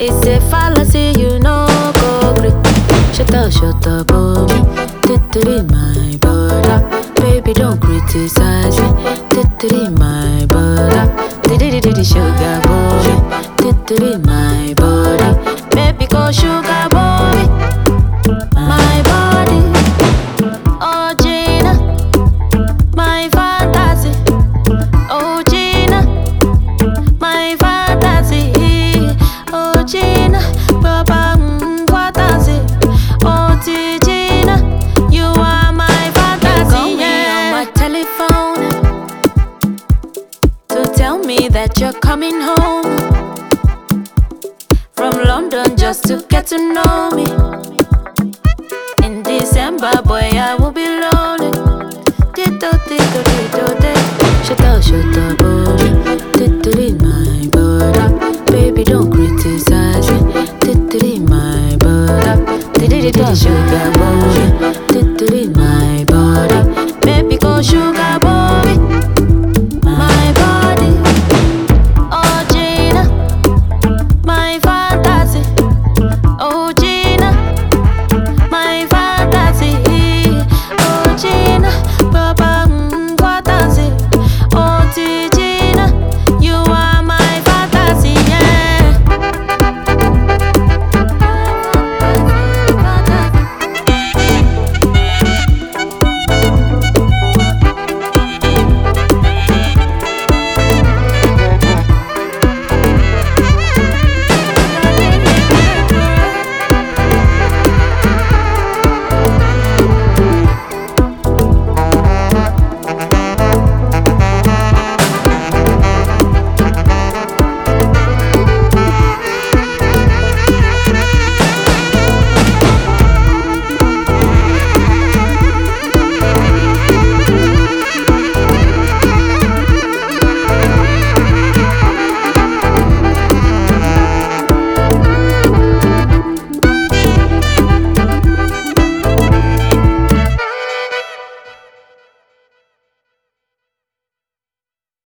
It's a fallacy, you know, go green. Shut up, oh me. Titty my brother. Baby, don't criticize me. Titty my brother. Diddy sugar boy. Titty my body. Baby, go sugar boy. My body. Oh, Gina. My fantasy. Oh, Gina. My fantasy. Oh, Gina. Papa, fantasy. Oh, Gina. You are my fantasy. Call me on my telephone to tell me that you're coming home from London just to get to know me. In December, boy, I will be lonely. Shut up, oh, my brother. Baby, don't